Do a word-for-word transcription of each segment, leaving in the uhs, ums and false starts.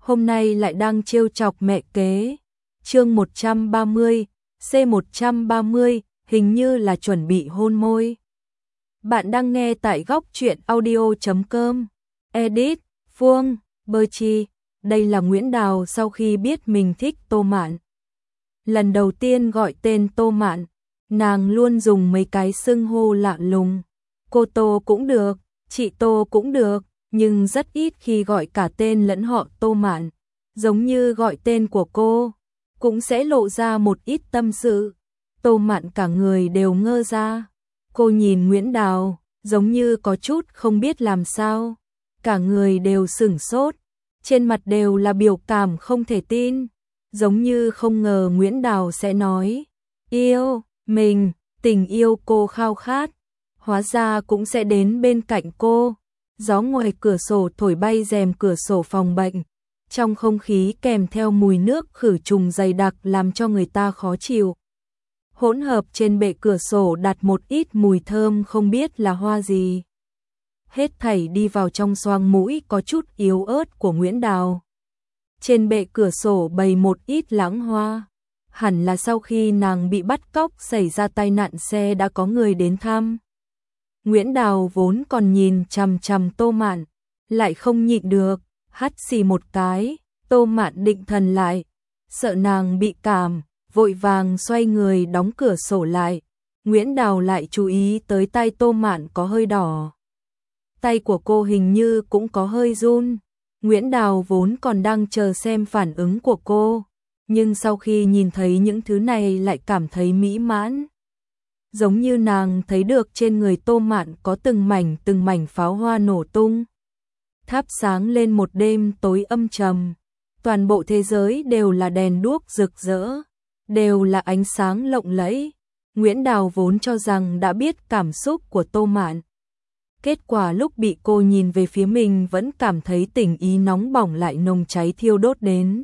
hôm nay lại đang trêu chọc mẹ kế. Chương một trăm ba mươi, C một trăm ba mươi, hình như là chuẩn bị hôn môi. Bạn đang nghe tại góc truyện audio chấm com. Edit, Phương, Bơ Chi. Đây là Nguyễn Đào sau khi biết mình thích Tô Mạn. Lần đầu tiên gọi tên Tô Mạn, nàng luôn dùng mấy cái xưng hô lạ lùng. Cô Tô cũng được, chị Tô cũng được, nhưng rất ít khi gọi cả tên lẫn họ Tô Mạn. Giống như gọi tên của cô, cũng sẽ lộ ra một ít tâm sự. Tô Mạn cả người đều ngơ ra. Cô nhìn Nguyễn Đào, giống như có chút không biết làm sao. Cả người đều sửng sốt, trên mặt đều là biểu cảm không thể tin. Giống như không ngờ Nguyễn Đào sẽ nói yêu mình, tình yêu cô khao khát. Hóa ra cũng sẽ đến bên cạnh cô. Gió ngoài cửa sổ thổi bay rèm cửa sổ phòng bệnh. Trong không khí kèm theo mùi nước khử trùng dày đặc làm cho người ta khó chịu. Hỗn hợp trên bệ cửa sổ đặt một ít mùi thơm không biết là hoa gì. Hết thảy đi vào trong xoang mũi có chút yếu ớt của Nguyễn Đào. Trên bệ cửa sổ bày một ít lãng hoa. Hẳn là sau khi nàng bị bắt cóc xảy ra tai nạn xe đã có người đến thăm. Nguyễn Đào vốn còn nhìn chằm chằm Tô Mạn, lại không nhịn được, hắt xì một cái. Tô Mạn định thần lại, sợ nàng bị cảm, vội vàng xoay người đóng cửa sổ lại. Nguyễn Đào lại chú ý tới tay Tô Mạn có hơi đỏ. Tay của cô hình như cũng có hơi run. Nguyễn Đào vốn còn đang chờ xem phản ứng của cô, nhưng sau khi nhìn thấy những thứ này lại cảm thấy mỹ mãn. Giống như nàng thấy được trên người Tô Mạn có từng mảnh từng mảnh pháo hoa nổ tung, thắp sáng lên một đêm tối âm trầm. Toàn bộ thế giới đều là đèn đuốc rực rỡ, đều là ánh sáng lộng lẫy. Nguyễn Đào vốn cho rằng đã biết cảm xúc của Tô Mạn. Kết quả lúc bị cô nhìn về phía mình vẫn cảm thấy tình ý nóng bỏng lại nồng cháy thiêu đốt đến.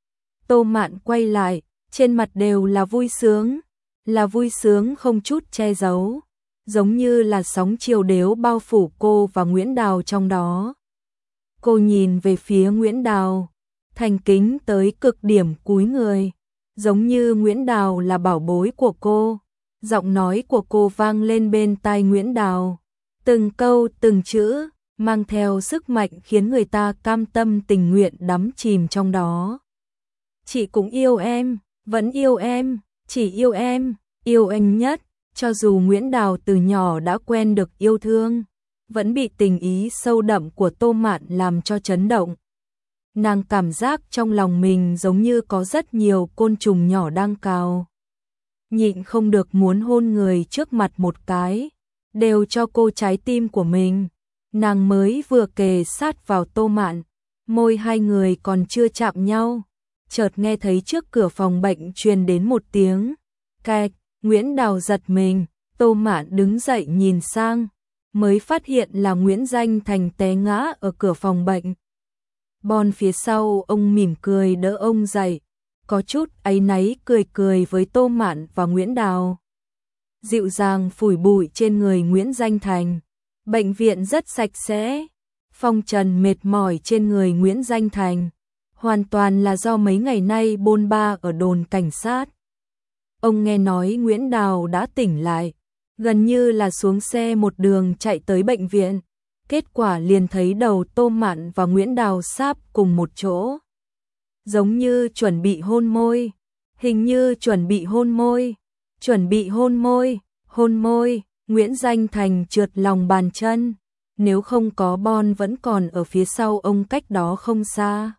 Tô Mạn quay lại, trên mặt đều là vui sướng, là vui sướng không chút che giấu, giống như là sóng chiều đếu bao phủ cô và Nguyễn Đào trong đó. Cô nhìn về phía Nguyễn Đào, thành kính tới cực điểm cúi người, giống như Nguyễn Đào là bảo bối của cô. Giọng nói của cô vang lên bên tai Nguyễn Đào, từng câu từng chữ mang theo sức mạnh khiến người ta cam tâm tình nguyện đắm chìm trong đó. Chị cũng yêu em, vẫn yêu em, chỉ yêu em, yêu anh nhất. Cho dù Nguyễn Đào từ nhỏ đã quen được yêu thương, vẫn bị tình ý sâu đậm của Tô Mạn làm cho chấn động. Nàng cảm giác trong lòng mình giống như có rất nhiều côn trùng nhỏ đang cào. Nhịn không được muốn hôn người trước mặt một cái, đều cho cô trái tim của mình. Nàng mới vừa kề sát vào Tô Mạn, môi hai người còn chưa chạm nhau, chợt nghe thấy trước cửa phòng bệnh truyền đến một tiếng cạch. Nguyễn Đào giật mình, Tô Mạn đứng dậy nhìn sang, mới phát hiện là Nguyễn Danh Thành té ngã ở cửa phòng bệnh. Bon phía sau ông mỉm cười đỡ ông dậy, có chút áy náy cười cười với Tô Mạn và Nguyễn Đào. Dịu dàng phủi bụi trên người Nguyễn Danh Thành. Bệnh viện rất sạch sẽ, phong trần mệt mỏi trên người Nguyễn Danh Thành, hoàn toàn là do mấy ngày nay bôn ba ở đồn cảnh sát. Ông nghe nói Nguyễn Đào đã tỉnh lại, gần như là xuống xe một đường chạy tới bệnh viện. Kết quả liền thấy đầu Tô Mạn và Nguyễn Đào sáp cùng một chỗ. Giống như chuẩn bị hôn môi, hình như chuẩn bị hôn môi, chuẩn bị hôn môi, hôn môi. Nguyễn Danh Thành trượt lòng bàn chân, nếu không có Bon vẫn còn ở phía sau ông cách đó không xa.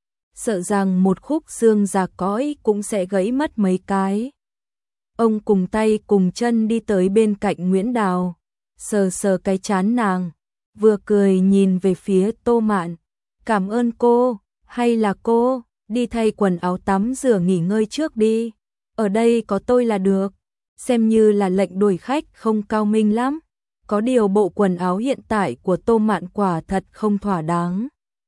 Sợ rằng một khúc xương già cõi cũng sẽ gãy mất mấy cái. Ông cùng tay cùng chân đi tới bên cạnh Nguyễn Đào, sờ sờ cái trán nàng, vừa cười nhìn về phía Tô Mạn. Cảm ơn cô, hay là cô, đi thay quần áo tắm rửa nghỉ ngơi trước đi, ở đây có tôi là được. Xem như là lệnh đuổi khách không cao minh lắm. Có điều bộ quần áo hiện tại của Tô Mạn quả thật không thỏa đáng.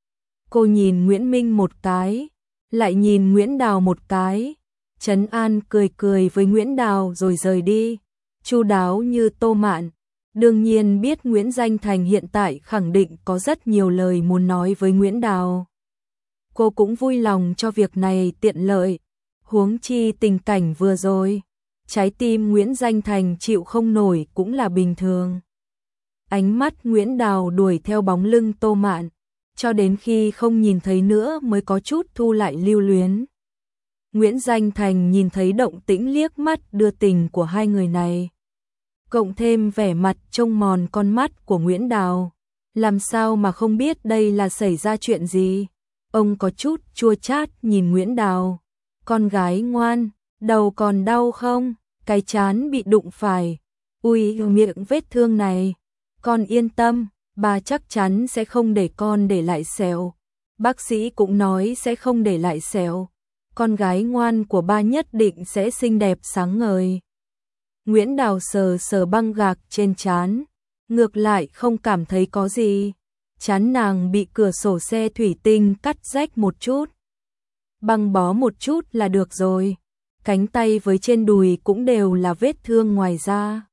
Cô nhìn Nguyễn Minh một cái, lại nhìn Nguyễn Đào một cái, trấn an cười cười với Nguyễn Đào rồi rời đi. Chu đáo như Tô Mạn, đương nhiên biết Nguyễn Danh Thành hiện tại khẳng định có rất nhiều lời muốn nói với Nguyễn Đào. cô cũng vui lòng cho việc này tiện lợi, huống chi tình cảnh vừa rồi, trái tim Nguyễn Danh Thành chịu không nổi cũng là bình thường. Ánh mắt Nguyễn Đào đuổi theo bóng lưng Tô Mạn, cho đến khi không nhìn thấy nữa mới có chút thu lại lưu luyến. Nguyễn Danh Thành nhìn thấy động tĩnh liếc mắt đưa tình của hai người này, cộng thêm vẻ mặt trông mòn con mắt của Nguyễn Đào, làm sao mà không biết đây là xảy ra chuyện gì. Ông có chút chua chát nhìn Nguyễn Đào, con gái ngoan, đầu còn đau không? Cái trán bị đụng phải, ui miệng vết thương này, con yên tâm, bà chắc chắn sẽ không để con để lại sẹo. Bác sĩ cũng nói sẽ không để lại sẹo, con gái ngoan của ba nhất định sẽ xinh đẹp sáng ngời. Nguyễn Đào sờ sờ băng gạc trên trán, ngược lại không cảm thấy có gì. Trán nàng bị cửa sổ xe thủy tinh cắt rách một chút, băng bó một chút là được rồi. Cánh tay với trên đùi cũng đều là vết thương ngoài da.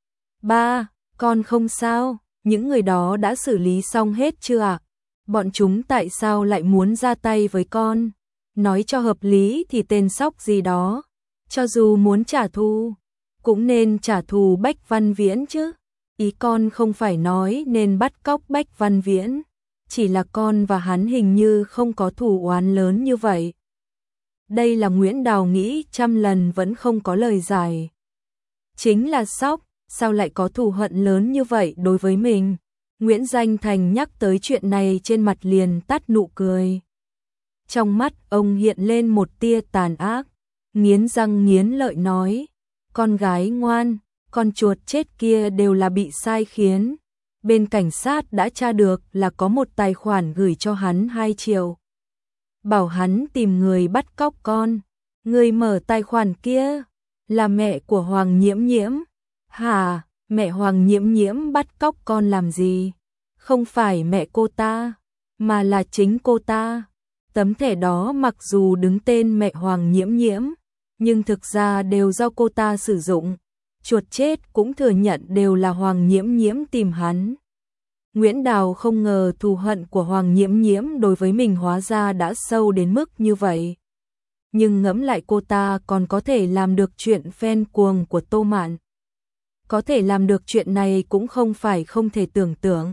Ba, con không sao, những người đó đã xử lý xong hết chưa ạ? Bọn chúng tại sao lại muốn ra tay với con? Nói cho hợp lý thì tên sóc gì đó, cho dù muốn trả thù, cũng nên trả thù Bách Văn Viễn chứ. Ý con không phải nói nên bắt cóc Bách Văn Viễn, chỉ là con và hắn hình như không có thù oán lớn như vậy. Đây là Nguyễn Đào nghĩ trăm lần vẫn không có lời giải. Chính là sóc, sao lại có thù hận lớn như vậy đối với mình? Nguyễn Danh Thành nhắc tới chuyện này trên mặt liền tắt nụ cười. Trong mắt ông hiện lên một tia tàn ác, nghiến răng nghiến lợi nói, con gái ngoan, con chuột chết kia đều là bị sai khiến. Bên cảnh sát đã tra được là có một tài khoản gửi cho hắn hai triệu. Bảo hắn tìm người bắt cóc con. Người mở tài khoản kia là mẹ của Hoàng Nhiễm Nhiễm. Hả, mẹ Hoàng Nhiễm Nhiễm bắt cóc con làm gì? Không phải mẹ cô ta, mà là chính cô ta. Tấm thẻ đó mặc dù đứng tên mẹ Hoàng Nhiễm Nhiễm, nhưng thực ra đều do cô ta sử dụng. Chuột chết cũng thừa nhận đều là Hoàng Nhiễm Nhiễm tìm hắn. Nguyễn Đào không ngờ thù hận của Hoàng Nhiễm Nhiễm đối với mình hóa ra đã sâu đến mức như vậy. Nhưng ngẫm lại cô ta còn có thể làm được chuyện fan cuồng của Tô Mạn. Có thể làm được chuyện này cũng không phải không thể tưởng tượng.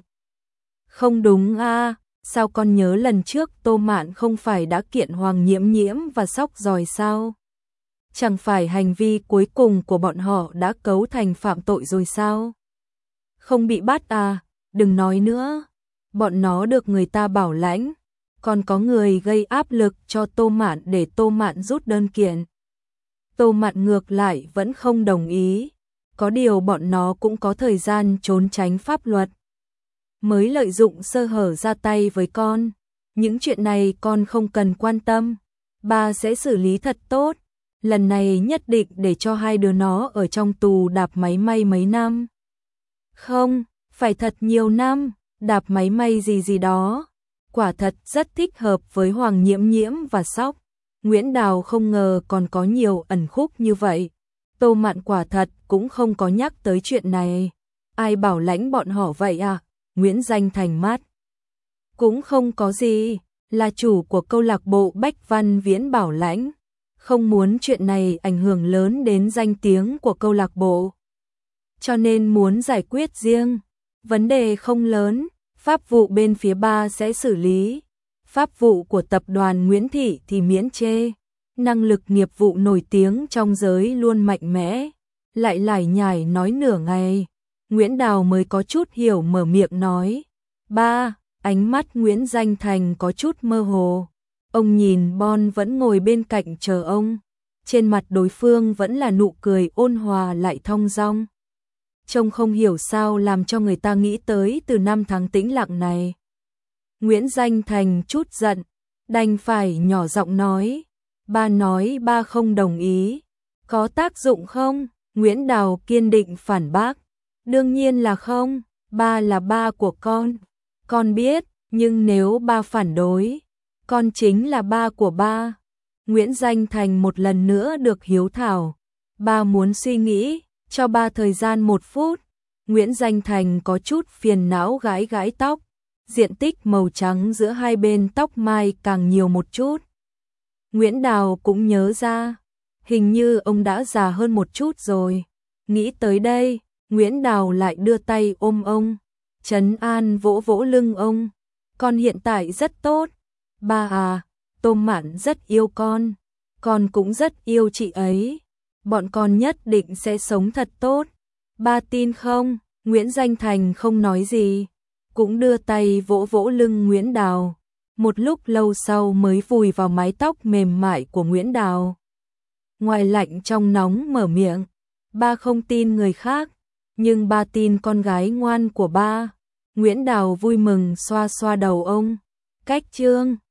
Không đúng a, à, sao con nhớ lần trước Tô Mạn không phải đã kiện Hoàng Nhiễm Nhiễm và Sóc rồi sao? Chẳng phải hành vi cuối cùng của bọn họ đã cấu thành phạm tội rồi sao? Không bị bắt à? Đừng nói nữa. Bọn nó được người ta bảo lãnh, còn có người gây áp lực cho Tô Mạn để Tô Mạn rút đơn kiện. Tô Mạn ngược lại vẫn không đồng ý. Có điều bọn nó cũng có thời gian trốn tránh pháp luật, mới lợi dụng sơ hở ra tay với con. Những chuyện này con không cần quan tâm, ba sẽ xử lý thật tốt. Lần này nhất định để cho hai đứa nó ở trong tù đạp máy may mấy năm. Không, phải thật nhiều năm, đạp máy may gì gì đó. Quả thật rất thích hợp với Hoàng Nhiễm Nhiễm và Sóc. Nguyễn Đào không ngờ còn có nhiều ẩn khúc như vậy. Tô Mạn quả thật cũng không có nhắc tới chuyện này. Ai bảo lãnh bọn họ vậy à? Nguyễn Danh Thành mắt. Cũng không có gì, là chủ của câu lạc bộ Bách Văn Viễn bảo lãnh. Không muốn chuyện này ảnh hưởng lớn đến danh tiếng của câu lạc bộ, cho nên muốn giải quyết riêng. Vấn đề không lớn, pháp vụ bên phía ba sẽ xử lý. Pháp vụ của tập đoàn Nguyễn Thị thì miễn chê. Năng lực nghiệp vụ nổi tiếng trong giới luôn mạnh mẽ. Lại lải nhải nói nửa ngày, Nguyễn Đào mới có chút hiểu mở miệng nói. Ba, ánh mắt Nguyễn Danh Thành có chút mơ hồ. Ông nhìn Bon vẫn ngồi bên cạnh chờ ông. Trên mặt đối phương vẫn là nụ cười ôn hòa lại thong dong. Trông không hiểu sao làm cho người ta nghĩ tới từ năm tháng tĩnh lặng này. Nguyễn Danh Thành chút giận, đành phải nhỏ giọng nói. Ba nói ba không đồng ý. Có tác dụng không? Nguyễn Đào kiên định phản bác. Đương nhiên là không, ba là ba của con. Con biết, nhưng nếu ba phản đối, con chính là ba của ba. Nguyễn Danh Thành một lần nữa được hiếu thảo. Ba muốn suy nghĩ, cho ba thời gian một phút. Nguyễn Danh Thành có chút phiền não gãi gãi tóc. diện tích màu trắng giữa hai bên tóc mai càng nhiều một chút. Nguyễn Đào cũng nhớ ra, hình như ông đã già hơn một chút rồi. Nghĩ tới đây, Nguyễn Đào lại đưa tay ôm ông, trấn an vỗ vỗ lưng ông. Con hiện tại rất tốt. Ba à, Tô Mạn rất yêu con. Con cũng rất yêu chị ấy. Bọn con nhất định sẽ sống thật tốt. Ba tin không? Nguyễn Danh Thành không nói gì, cũng đưa tay vỗ vỗ lưng Nguyễn Đào. Một lúc lâu sau mới vùi vào mái tóc mềm mại của Nguyễn Đào. Ngoài lạnh trong nóng mở miệng, ba không tin người khác, nhưng ba tin con gái ngoan của ba. Nguyễn Đào vui mừng xoa xoa đầu ông. Cách chương